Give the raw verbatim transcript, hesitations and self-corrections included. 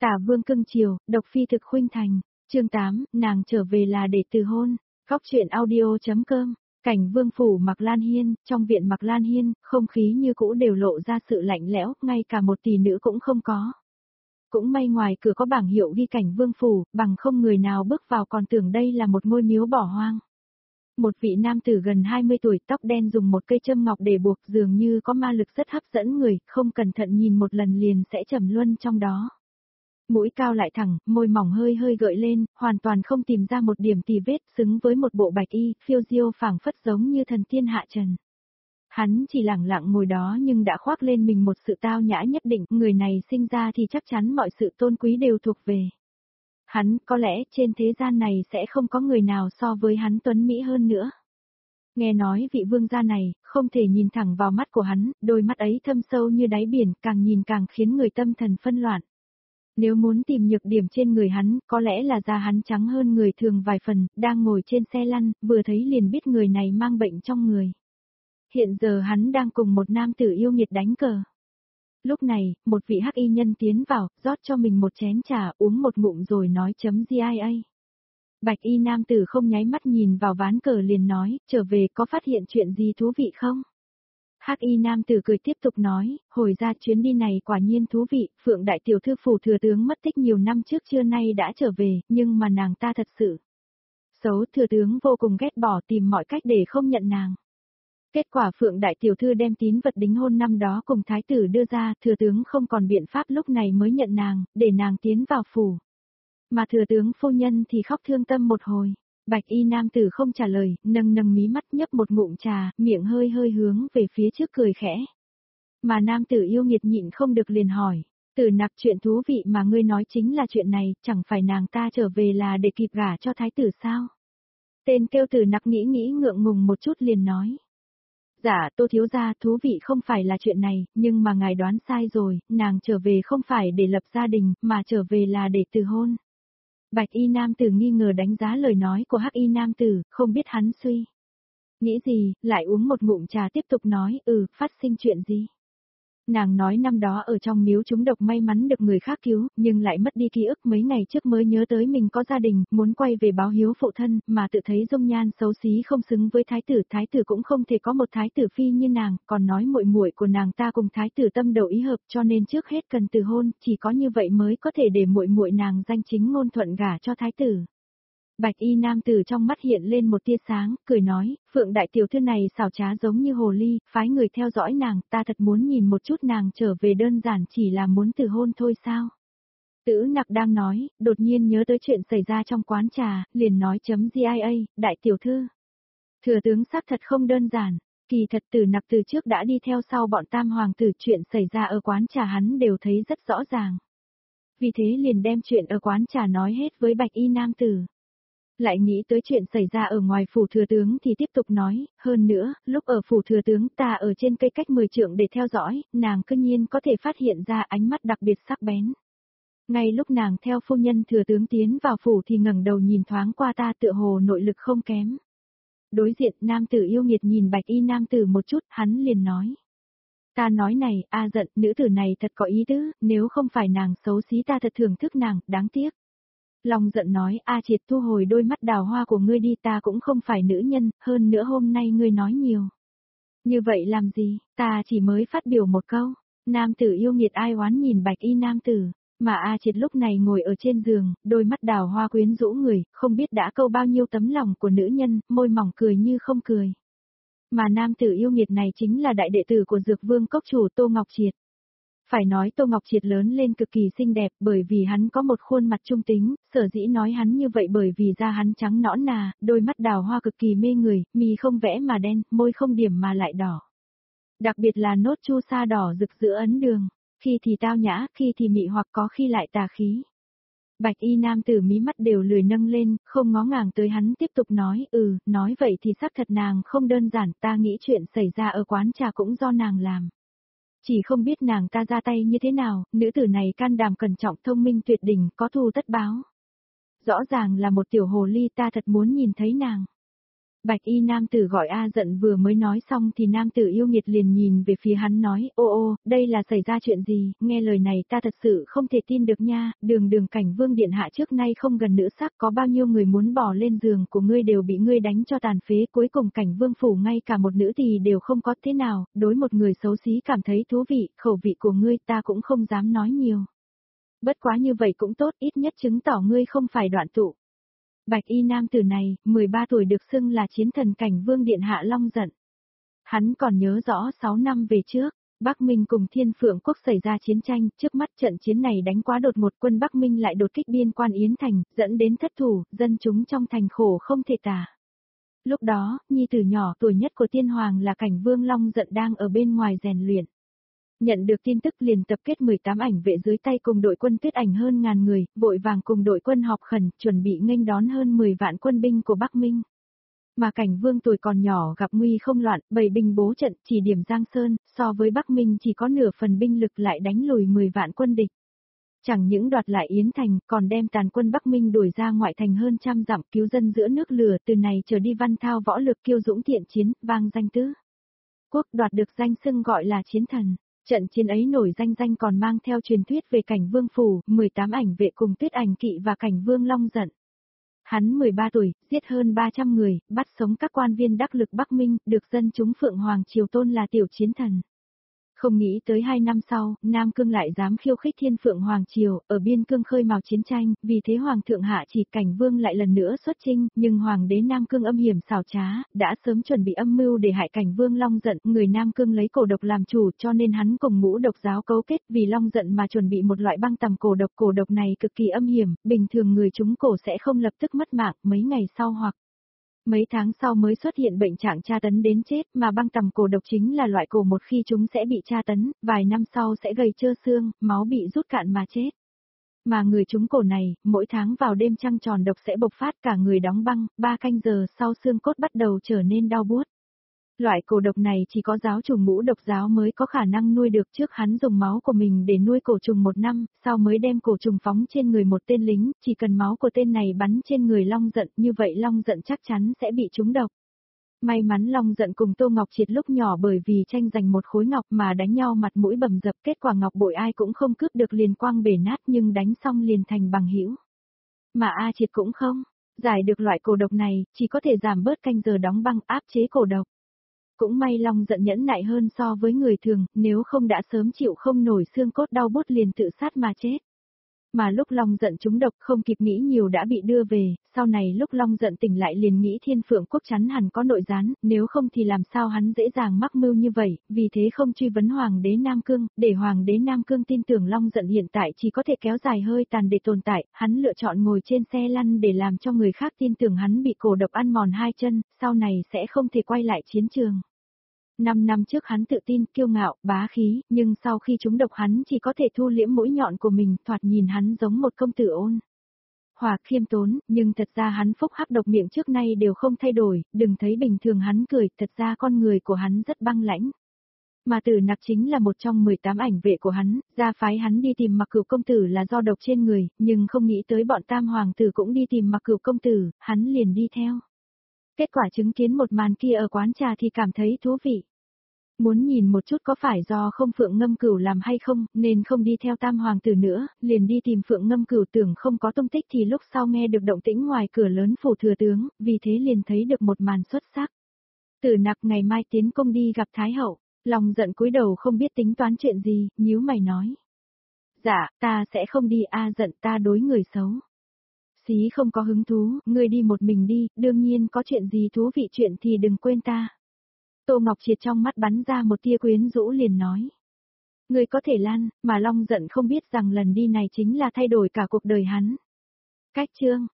Tả Vương cưng chiều, độc phi thực khuynh thành. Chương tám, nàng trở về là để từ hôn. Góc truyện audio.com. Cảnh Vương phủ Mạc Lan Hiên, trong viện Mạc Lan Hiên, không khí như cũ đều lộ ra sự lạnh lẽo, ngay cả một tỷ nữ cũng không có. Cũng may ngoài cửa có bảng hiệu ghi Cảnh Vương phủ, bằng không người nào bước vào còn tưởng đây là một ngôi miếu bỏ hoang. Một vị nam tử gần hai mươi tuổi, tóc đen dùng một cây châm ngọc để buộc, dường như có ma lực rất hấp dẫn người, không cẩn thận nhìn một lần liền sẽ trầm luân trong đó. Mũi cao lại thẳng, môi mỏng hơi hơi gợi lên, hoàn toàn không tìm ra một điểm tì vết, xứng với một bộ bạch y, phiêu diêu phảng phất giống như thần tiên hạ trần. Hắn chỉ lẳng lặng ngồi đó nhưng đã khoác lên mình một sự tao nhã nhất định, người này sinh ra thì chắc chắn mọi sự tôn quý đều thuộc về hắn, có lẽ trên thế gian này sẽ không có người nào so với hắn tuấn mỹ hơn nữa. Nghe nói vị vương gia này, không thể nhìn thẳng vào mắt của hắn, đôi mắt ấy thâm sâu như đáy biển, càng nhìn càng khiến người tâm thần phân loạn. Nếu muốn tìm nhược điểm trên người hắn, có lẽ là da hắn trắng hơn người thường vài phần, đang ngồi trên xe lăn, vừa thấy liền biết người này mang bệnh trong người. Hiện giờ hắn đang cùng một nam tử yêu nghiệt đánh cờ. Lúc này, một vị hắc y nhân tiến vào, rót cho mình một chén trà, uống một ngụm rồi nói chấm gi a. Bạch y nam tử không nháy mắt nhìn vào ván cờ liền nói, trở về có phát hiện chuyện gì thú vị không? Hắc y nam tử cười tiếp tục nói, hồi ra chuyến đi này quả nhiên thú vị, Phượng đại tiểu thư phủ thừa tướng mất tích nhiều năm trước trưa nay đã trở về, nhưng mà nàng ta thật sự xấu, thừa tướng vô cùng ghét bỏ, tìm mọi cách để không nhận nàng. Kết quả Phượng đại tiểu thư đem tín vật đính hôn năm đó cùng thái tử đưa ra, thừa tướng không còn biện pháp lúc này mới nhận nàng, để nàng tiến vào phủ. Mà thừa tướng phu nhân thì khóc thương tâm một hồi. Bạch y nam tử không trả lời, nâng nâng mí mắt nhấp một ngụm trà, miệng hơi hơi hướng về phía trước cười khẽ. Mà nam tử yêu nghiệt nhịn không được liền hỏi, Tử Nặc, chuyện thú vị mà ngươi nói chính là chuyện này, chẳng phải nàng ta trở về là để kịp gả cho thái tử sao? Tên kêu Tử Nặc nghĩ nghĩ ngượng ngùng một chút liền nói. Dạ, Tô thiếu gia, thú vị không phải là chuyện này, nhưng mà ngài đoán sai rồi, nàng trở về không phải để lập gia đình, mà trở về là để từ hôn. Bạch y nam tử nghi ngờ đánh giá lời nói của hắc y nam tử, không biết hắn suy nghĩ gì, lại uống một ngụm trà tiếp tục nói, ừ, phát sinh chuyện gì? Nàng nói năm đó ở trong miếu trúng độc may mắn được người khác cứu, nhưng lại mất đi ký ức, mấy ngày trước mới nhớ tới mình có gia đình, muốn quay về báo hiếu phụ thân, mà tự thấy dung nhan xấu xí không xứng với thái tử, thái tử cũng không thể có một thái tử phi như nàng, còn nói muội muội của nàng ta cùng thái tử tâm đầu ý hợp, cho nên trước hết cần từ hôn, chỉ có như vậy mới có thể để muội muội nàng danh chính ngôn thuận gả cho thái tử. Bạch y nam tử trong mắt hiện lên một tia sáng, cười nói, Phượng đại tiểu thư này xảo trá giống như hồ ly, phái người theo dõi nàng, ta thật muốn nhìn một chút nàng trở về, đơn giản chỉ là muốn từ hôn thôi sao? Tử Nặc đang nói, đột nhiên nhớ tới chuyện xảy ra trong quán trà, liền nói chấm gi a, đại tiểu thư. Thừa tướng xác thật không đơn giản, kỳ thật Tử Nặc từ trước đã đi theo sau bọn tam hoàng tử, chuyện xảy ra ở quán trà hắn đều thấy rất rõ ràng. Vì thế liền đem chuyện ở quán trà nói hết với bạch y nam tử. Lại nghĩ tới chuyện xảy ra ở ngoài phủ thừa tướng thì tiếp tục nói, hơn nữa, lúc ở phủ thừa tướng ta ở trên cây cách mười trượng để theo dõi, nàng cư nhiên có thể phát hiện ra ánh mắt đặc biệt sắc bén. Ngay lúc nàng theo phu nhân thừa tướng tiến vào phủ thì ngẩng đầu nhìn thoáng qua ta, tựa hồ nội lực không kém. Đối diện nam tử yêu nghiệt nhìn bạch y nam tử một chút, hắn liền nói. Ta nói này, a giận, nữ tử này thật có ý tứ, nếu không phải nàng xấu xí ta thật thưởng thức nàng, đáng tiếc. Long giận nói, A Triệt, thu hồi đôi mắt đào hoa của ngươi đi, ta cũng không phải nữ nhân, hơn nữa hôm nay ngươi nói nhiều. Như vậy làm gì, ta chỉ mới phát biểu một câu. Nam tử yêu nghiệt ai oán nhìn bạch y nam tử, mà A Triệt lúc này ngồi ở trên giường, đôi mắt đào hoa quyến rũ người, không biết đã câu bao nhiêu tấm lòng của nữ nhân, môi mỏng cười như không cười. Mà nam tử yêu nghiệt này chính là đại đệ tử của Dược Vương cốc chủ Tô Ngọc Triệt. Phải nói Tô Ngọc Triệt lớn lên cực kỳ xinh đẹp, bởi vì hắn có một khuôn mặt trung tính, sở dĩ nói hắn như vậy bởi vì da hắn trắng nõn nà, đôi mắt đào hoa cực kỳ mê người, mi không vẽ mà đen, môi không điểm mà lại đỏ. Đặc biệt là nốt chu sa đỏ rực giữa ấn đường, khi thì tao nhã, khi thì mị hoặc có khi lại tà khí. Bạch y nam tử mí mắt đều lười nâng lên, không ngó ngàng tới hắn, tiếp tục nói, ừ, nói vậy thì xác thật nàng không đơn giản, ta nghĩ chuyện xảy ra ở quán trà cũng do nàng làm. Chỉ không biết nàng ta ra tay như thế nào, nữ tử này can đảm cẩn trọng, thông minh tuyệt đỉnh, có thù tất báo. Rõ ràng là một tiểu hồ ly, ta thật muốn nhìn thấy nàng. Bạch y nam tử gọi A giận vừa mới nói xong thì nam tử yêu nghiệt liền nhìn về phía hắn nói, ô ô, đây là xảy ra chuyện gì, nghe lời này ta thật sự không thể tin được nha, đường đường cảnh vương điện hạ trước nay không gần nữ sắc, có bao nhiêu người muốn bỏ lên giường của ngươi đều bị ngươi đánh cho tàn phế, cuối cùng cảnh vương phủ ngay cả một nữ tỳ đều không có, thế nào, đối một người xấu xí cảm thấy thú vị, khẩu vị của ngươi ta cũng không dám nói nhiều. Bất quá như vậy cũng tốt, ít nhất chứng tỏ ngươi không phải đoạn tụ. Bạch y nam tử này, mười ba tuổi được xưng là chiến thần cảnh vương điện hạ Long Giận. Hắn còn nhớ rõ sáu năm về trước, Bắc Minh cùng Thiên Phượng quốc xảy ra chiến tranh, trước mắt trận chiến này đánh quá đột ngột, quân Bắc Minh lại đột kích biên quan Yến Thành, dẫn đến thất thủ, dân chúng trong thành khổ không thể tả. Lúc đó, nhi tử nhỏ tuổi nhất của tiên hoàng là cảnh vương Long Giận đang ở bên ngoài rèn luyện. Nhận được tin tức liền tập kết mười tám ảnh vệ dưới tay cùng đội quân Tuyết Ảnh hơn ngàn người, vội vàng cùng đội quân họp khẩn, chuẩn bị nghênh đón hơn mười vạn quân binh của Bắc Minh. Mà cảnh vương tuổi còn nhỏ gặp nguy không loạn, bày binh bố trận, chỉ điểm Giang Sơn, so với Bắc Minh chỉ có nửa phần binh lực lại đánh lùi mười vạn quân địch. Chẳng những đoạt lại Yến Thành, còn đem tàn quân Bắc Minh đuổi ra ngoại thành hơn trăm dặm, cứu dân giữa nước lửa, từ này trở đi văn thao võ lực kiêu dũng thiện chiến, vang danh tứ quốc, đoạt được danh xưng gọi là chiến thần. Trận chiến ấy nổi danh danh còn mang theo truyền thuyết về cảnh vương phủ, mười tám ảnh vệ cùng Tuyết Ảnh kỵ và cảnh vương Long Giận. Hắn mười ba tuổi, giết hơn ba trăm người, bắt sống các quan viên đắc lực Bắc Minh, được dân chúng Phượng Hoàng triều tôn là tiểu chiến thần. Không nghĩ tới hai năm sau, Nam Cương lại dám khiêu khích Thiên Phượng Hoàng triều, ở biên cương khơi mào chiến tranh, vì thế Hoàng thượng hạ chỉ cảnh vương lại lần nữa xuất chinh, nhưng Hoàng đế Nam Cương âm hiểm xảo trá, đã sớm chuẩn bị âm mưu để hại cảnh vương Long Giận, người Nam Cương lấy cổ độc làm chủ cho nên hắn cùng ngũ độc giáo cấu kết vì Long Giận mà chuẩn bị một loại băng tầm cổ độc, cổ độc này cực kỳ âm hiểm, bình thường người trúng cổ sẽ không lập tức mất mạng, mấy ngày sau hoặc mấy tháng sau mới xuất hiện bệnh trạng tra tấn đến chết, mà băng tầm cổ độc chính là loại cổ một khi chúng sẽ bị tra tấn, vài năm sau sẽ gầy trơ xương, máu bị rút cạn mà chết. Mà người trúng cổ này, mỗi tháng vào đêm trăng tròn độc sẽ bộc phát, cả người đóng băng, ba canh giờ sau xương cốt bắt đầu trở nên đau buốt. Loại cổ độc này chỉ có giáo chủ ngũ độc giáo mới có khả năng nuôi được, trước hắn dùng máu của mình để nuôi cổ trùng một năm, sau mới đem cổ trùng phóng trên người một tên lính, chỉ cần máu của tên này bắn trên người Long Giận, như vậy Long Giận chắc chắn sẽ bị trúng độc. May mắn Long Giận cùng Tô Ngọc Triệt lúc nhỏ bởi vì tranh giành một khối ngọc mà đánh nhau mặt mũi bầm dập, kết quả ngọc bội ai cũng không cướp được liền quăng bể nát, nhưng đánh xong liền thành bằng hữu. Mà A Triệt cũng không giải được loại cổ độc này, chỉ có thể giảm bớt canh giờ đóng băng áp chế cổ độc. Cũng may Long Giận nhẫn nại hơn so với người thường, nếu không đã sớm chịu không nổi xương cốt đau bút liền tự sát mà chết. Mà lúc Long Giận trúng độc không kịp nghĩ nhiều đã bị đưa về, sau này lúc Long Giận tỉnh lại liền nghĩ Thiên Phượng quốc chắn hẳn có nội gián, nếu không thì làm sao hắn dễ dàng mắc mưu như vậy, vì thế không truy vấn Hoàng đế Nam Cương, để Hoàng đế Nam Cương tin tưởng Long Giận hiện tại chỉ có thể kéo dài hơi tàn để tồn tại, hắn lựa chọn ngồi trên xe lăn để làm cho người khác tin tưởng hắn bị cổ độc ăn mòn hai chân, sau này sẽ không thể quay lại chiến trường. Năm năm trước hắn tự tin, kiêu ngạo, bá khí, nhưng sau khi trúng độc hắn chỉ có thể thu liễm mũi nhọn của mình, thoạt nhìn hắn giống một công tử ôn hòa khiêm tốn, nhưng thật ra hắn phúc hắc độc miệng trước nay đều không thay đổi, đừng thấy bình thường hắn cười, thật ra con người của hắn rất băng lãnh. Mà Tử Nặc chính là một trong mười tám ảnh vệ của hắn, ra phái hắn đi tìm Mặc Cửu công tử là do độc trên người, nhưng không nghĩ tới bọn tam hoàng tử cũng đi tìm Mặc Cửu công tử, hắn liền đi theo. Kết quả chứng kiến một màn kia ở quán trà thì cảm thấy thú vị. Muốn nhìn một chút có phải do không Phượng Ngâm Cửu làm hay không, nên không đi theo tam hoàng tử nữa, liền đi tìm Phượng Ngâm Cửu, tưởng không có tung tích thì lúc sau nghe được động tĩnh ngoài cửa lớn phủ thừa tướng, vì thế liền thấy được một màn xuất sắc. Tử Nặc ngày mai tiến công đi gặp Thái hậu, Long Giận cúi đầu không biết tính toán chuyện gì, nhíu mày nói. Dạ, ta sẽ không đi, A Giận, ta đối người xấu. Xí không có hứng thú, ngươi đi một mình đi, đương nhiên có chuyện gì thú vị chuyện thì đừng quên ta. Tô Ngọc Triệt trong mắt bắn ra một tia quyến rũ liền nói. Ngươi có thể lan, mà Long Giận không biết rằng lần đi này chính là thay đổi cả cuộc đời hắn. Cách chương